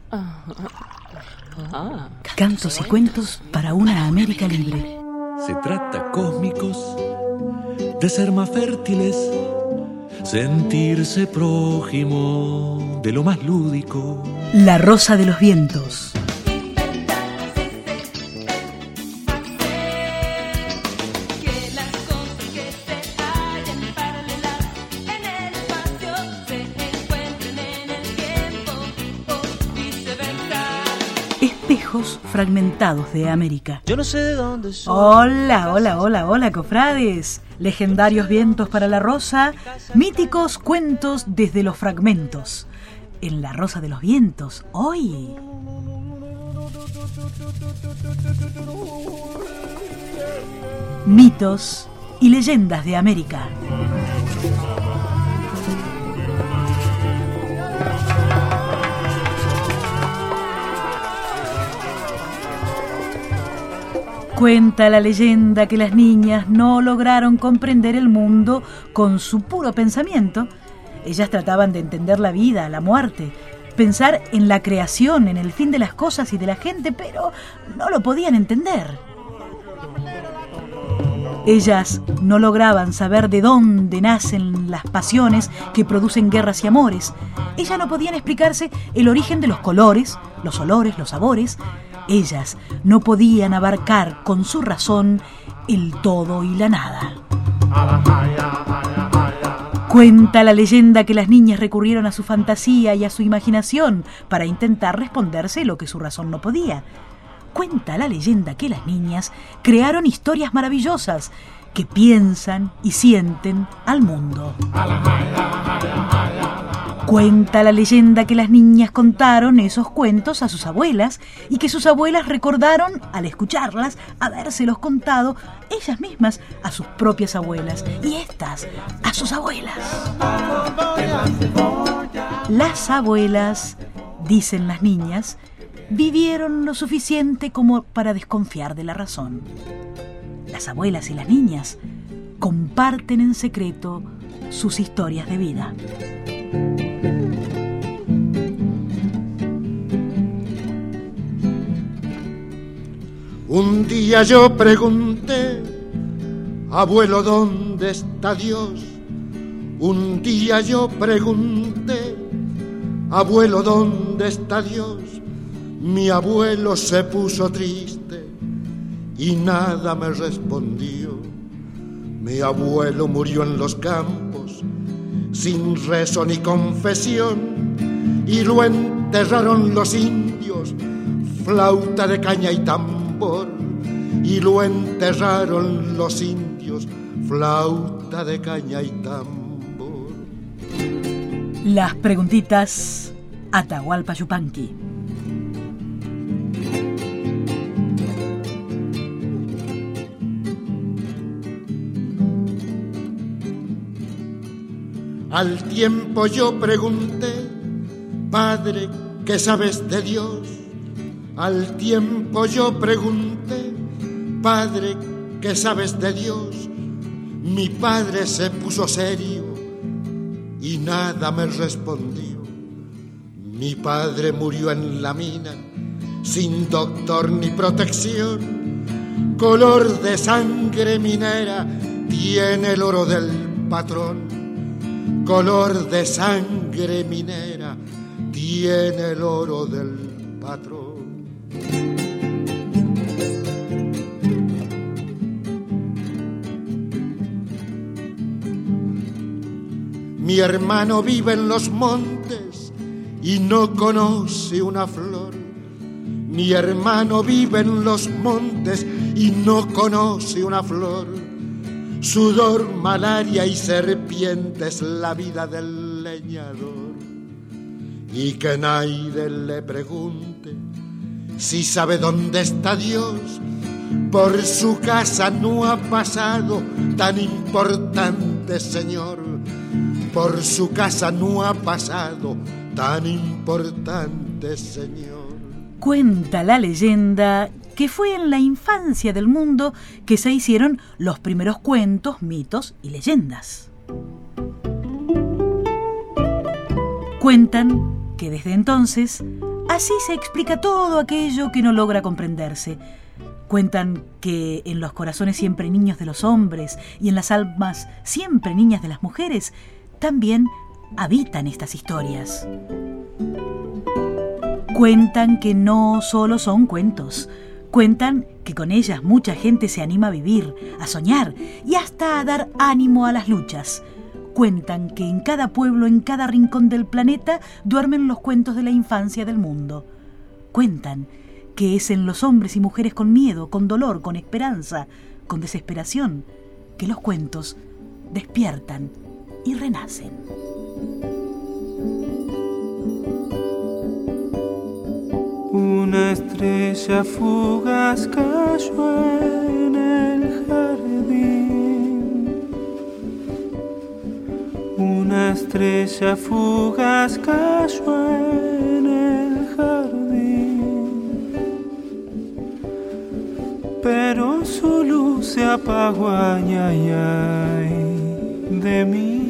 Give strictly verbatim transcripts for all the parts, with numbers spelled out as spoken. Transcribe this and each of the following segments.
Cantos y cuentos para una América libre. Se trata, cósmicos, de ser más fértiles, sentirse prójimo de lo más lúdico. La Rosa de los Vientos. Espejos fragmentados de América. Yo no sé de dónde soy. Hola, hola, hola, hola, cofrades. Legendarios vientos para la rosa, míticos cuentos desde los fragmentos. En La Rosa de los Vientos, hoy. Mitos y leyendas de América. Cuenta la leyenda que las niñas no lograron comprender el mundo con su puro pensamiento. Ellas trataban de entender la vida, la muerte, pensar en la creación, en el fin de las cosas y de la gente, pero no lo podían entender. Ellas no lograban saber de dónde nacen las pasiones que producen guerras y amores. Ellas no podían explicarse el origen de los colores, los olores, los sabores. Ellas no podían abarcar con su razón el todo y la nada. Cuenta la leyenda que las niñas recurrieron a su fantasía y a su imaginación para intentar responderse lo que su razón no podía. Cuenta la leyenda que las niñas crearon historias maravillosas que piensan y sienten al mundo. Cuenta la leyenda que las niñas contaron esos cuentos a sus abuelas y que sus abuelas recordaron, al escucharlas, habérselos contado ellas mismas a sus propias abuelas y éstas a sus abuelas. Las abuelas, dicen las niñas, vivieron lo suficiente como para desconfiar de la razón. Las abuelas y las niñas comparten en secreto sus historias de vida. Un día yo pregunté, abuelo, ¿dónde está Dios? Un día yo pregunté, abuelo, ¿dónde está Dios? Mi abuelo se puso triste y nada me respondió. Mi abuelo murió en los campos sin rezo ni confesión y lo enterraron los indios, flauta de caña y tambor, y lo enterraron los indios, flauta de caña y tambor. Las preguntitas Atahualpa Yupanqui. Al tiempo yo pregunté, Padre, ¿qué sabes de Dios? Al tiempo yo pregunté, Padre, ¿qué sabes de Dios? Mi padre se puso serio y nada me respondió. Mi padre murió en la mina, sin doctor ni protección. Color de sangre minera tiene el oro del patrón. Color de sangre minera tiene el oro del patrón. Mi hermano vive en los montes y no conoce una flor. Mi hermano vive en los montes y no conoce una flor. Sudor, malaria y serpientes, la vida del leñador. Y que nadie le pregunte si sabe dónde está Dios. Por su casa no ha pasado tan importante señor. Por su casa no ha pasado tan importante señor. Cuenta la leyenda que fue en la infancia del mundo que se hicieron los primeros cuentos, mitos y leyendas. Cuentan que desde entonces ha Así se explica todo aquello que no logra comprenderse. Cuentan que en los corazones siempre niños de los hombres y en las almas siempre niñas de las mujeres también habitan estas historias. Cuentan que no solo son cuentos. Cuentan que con ellas mucha gente se anima a vivir, a soñar y hasta a dar ánimo a las luchas. Cuentan que en cada pueblo, en cada rincón del planeta, duermen los cuentos de la infancia del mundo. Cuentan que es en los hombres y mujeres con miedo, con dolor, con esperanza, con desesperación, que los cuentos despiertan y renacen. Una estrella fugaz cayó en el jardín. Una estrella fugaz cayó en el jardín, pero su luz se apagó, ay, ay, ay, de mí.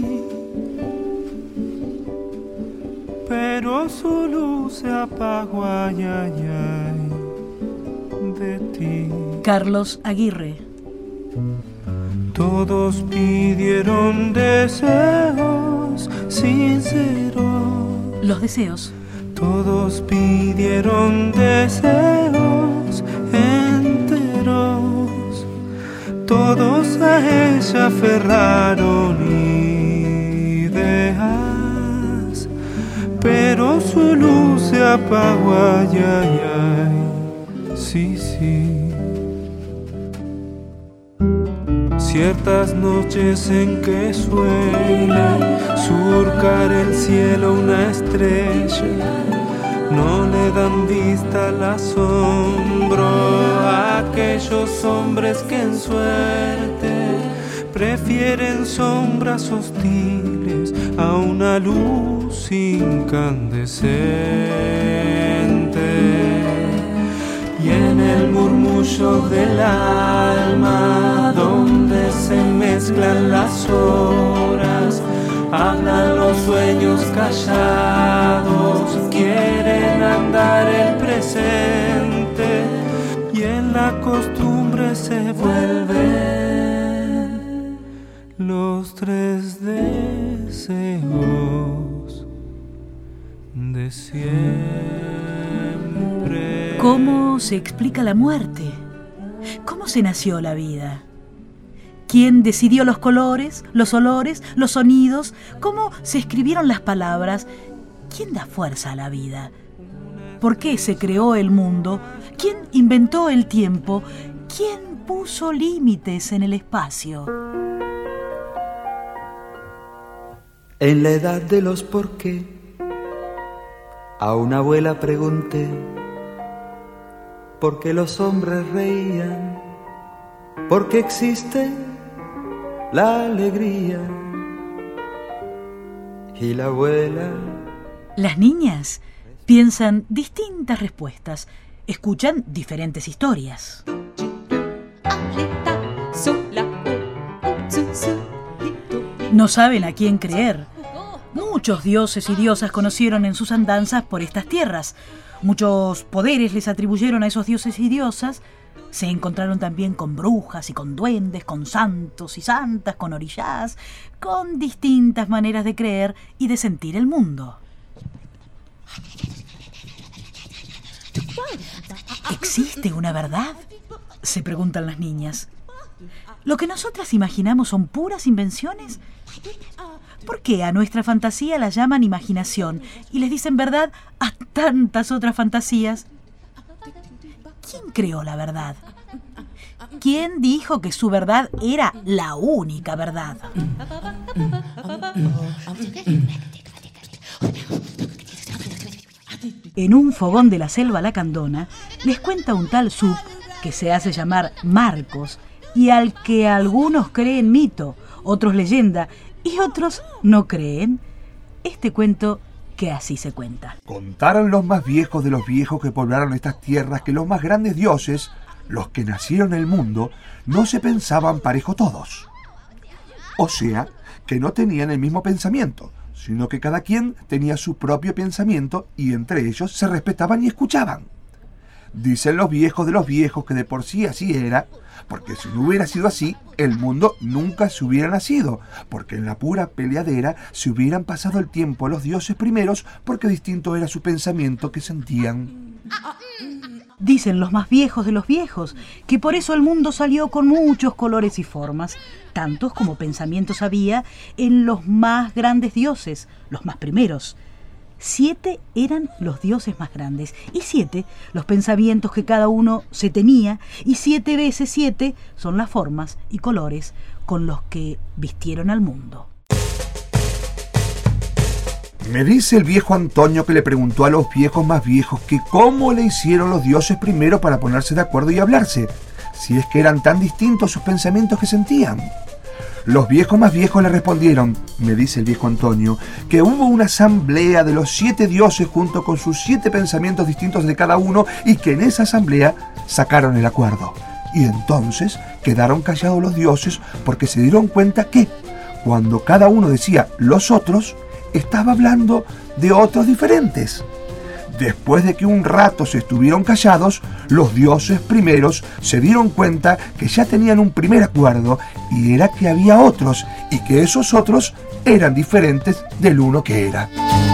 Pero su luz se apagó, ay, ay, ay, de ti. Carlos Aguirre. Todos pidieron deseos sinceros. Los deseos. Todos pidieron deseos enteros. Todos a ella aferraron ideas, pero su luz se apagó, ay, ay, ay, sí, sí. Ciertas noches en que sueña surcar el cielo una estrella, no le dan vista al asombro a aquellos hombres que en suerte prefieren sombras hostiles a una luz incandescente. Y en el murmullo del alma, donde se mezclan las horas, hablan los sueños callados, quieren andar el presente, y en la costumbre se vuelven los tres deseos de siempre. ¿Cómo se explica la muerte? ¿Cómo se nació la vida? ¿Quién decidió los colores, los olores, los sonidos? ¿Cómo se escribieron las palabras? ¿Quién da fuerza a la vida? ¿Por qué se creó el mundo? ¿Quién inventó el tiempo? ¿Quién puso límites en el espacio? En la edad de los por qué, a una abuela pregunté por qué los hombres reían, por qué existe la alegría. Y la abuela... Las niñas piensan distintas respuestas, escuchan diferentes historias. No saben a quién creer. Muchos dioses y diosas conocieron en sus andanzas por estas tierras. Muchos poderes les atribuyeron a esos dioses y diosas. Se encontraron también con brujas y con duendes, con santos y santas, con orishás, con distintas maneras de creer y de sentir el mundo. ¿Existe una verdad?, se preguntan las niñas. ¿Lo que nosotras imaginamos son puras invenciones? ¿Por qué a nuestra fantasía la llaman imaginación y les dicen verdad a tantas otras fantasías? ¿Quién creó la verdad? ¿Quién dijo que su verdad era la única verdad? En un fogón de la selva lacandona les cuenta un tal Sup que se hace llamar Marcos y al que algunos creen mito, otros leyenda y otros no creen, este cuento que así se cuenta. Contaron los más viejos de los viejos que poblaron estas tierras que los más grandes dioses, los que nacieron en el mundo, no se pensaban parejo todos. O sea, que no tenían el mismo pensamiento, sino que cada quien tenía su propio pensamiento y entre ellos se respetaban y escuchaban. Dicen los viejos de los viejos que de por sí así era, porque si no hubiera sido así, el mundo nunca se hubiera nacido, porque en la pura peleadera se hubieran pasado el tiempo los dioses primeros, porque distinto era su pensamiento que sentían. Dicen los más viejos de los viejos que por eso el mundo salió con muchos colores y formas, tantos como pensamientos había en los más grandes dioses, los más primeros. Siete eran los dioses más grandes y siete los pensamientos que cada uno se tenía, y siete veces siete son las formas y colores con los que vistieron al mundo. Me dice el viejo Antonio que le preguntó a los viejos más viejos que cómo le hicieron los dioses primero para ponerse de acuerdo y hablarse, si es que eran tan distintos sus pensamientos que sentían. Los viejos más viejos le respondieron, me dice el viejo Antonio, que hubo una asamblea de los siete dioses junto con sus siete pensamientos distintos de cada uno y que en esa asamblea sacaron el acuerdo. Y entonces quedaron callados los dioses porque se dieron cuenta que cuando cada uno decía los otros, estaba hablando de otros diferentes. Después de que un rato se estuvieron callados, los dioses primeros se dieron cuenta que ya tenían un primer acuerdo y era que había otros y que esos otros eran diferentes del uno que era.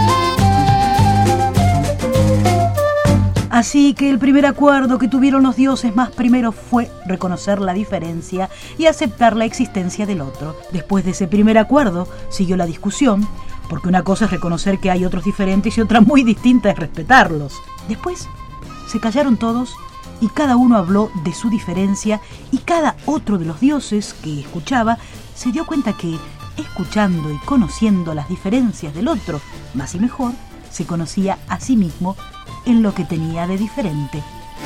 Así que el primer acuerdo que tuvieron los dioses más primeros fue reconocer la diferencia y aceptar la existencia del otro. Después de ese primer acuerdo siguió la discusión, porque una cosa es reconocer que hay otros diferentes y otra muy distinta es respetarlos. Después se callaron todos y cada uno habló de su diferencia, y cada otro de los dioses que escuchaba se dio cuenta que, escuchando y conociendo las diferencias del otro, más y mejor, se conocía a sí mismo en lo que tenía de diferente.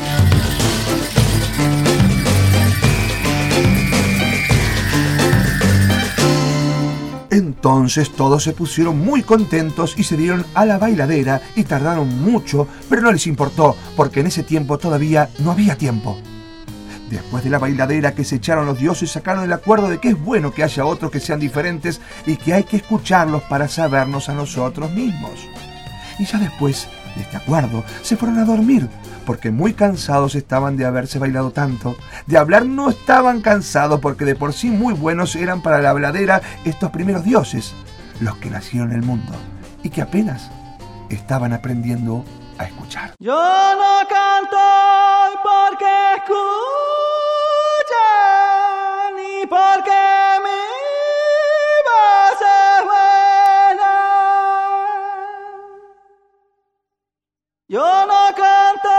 Entonces todos se pusieron muy contentos y se dieron a la bailadera y tardaron mucho, pero no les importó, porque en ese tiempo todavía no había tiempo. Después de la bailadera que se echaron los dioses, sacaron el acuerdo de que es bueno que haya otros que sean diferentes y que hay que escucharlos para sabernos a nosotros mismos. Y ya después de este acuerdo se fueron a dormir, porque muy cansados estaban de haberse bailado tanto. De hablar no estaban cansados, porque de por sí muy buenos eran para la habladera estos primeros dioses, los que nacieron en el mundo, y que apenas estaban aprendiendo a escuchar. Yo no canto porque escuche, ni porque mi voz es buena. Yo no canto